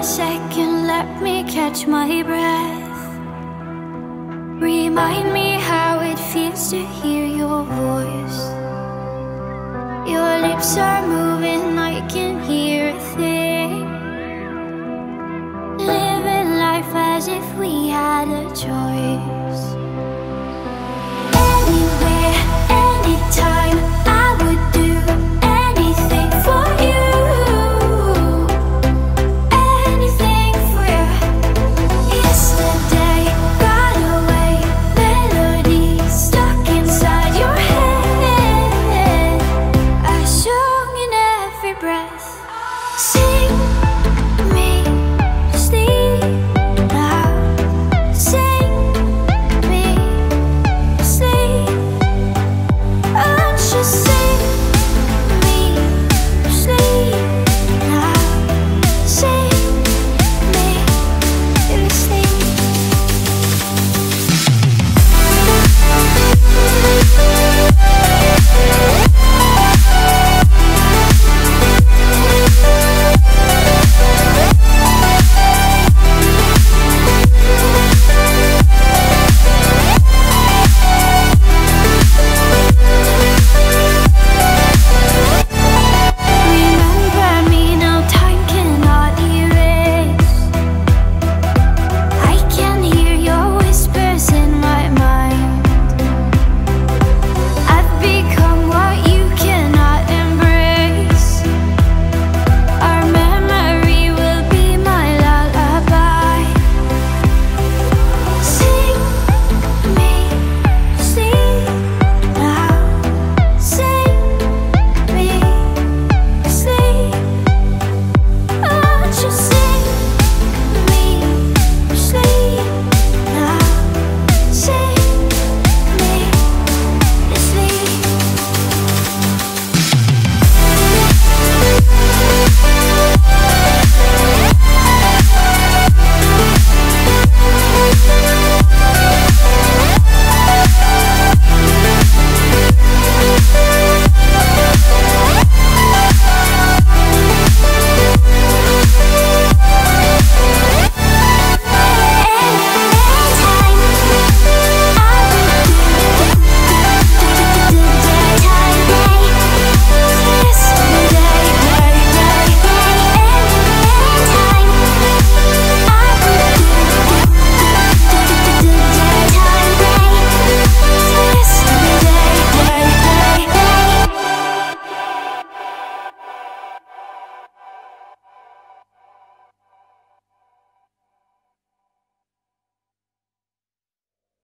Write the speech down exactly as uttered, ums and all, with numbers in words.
second, let me catch my breath. Remind me how it feels to hear your voice. Your lips are moving, I can hear a thing. Living life as if we had a choice.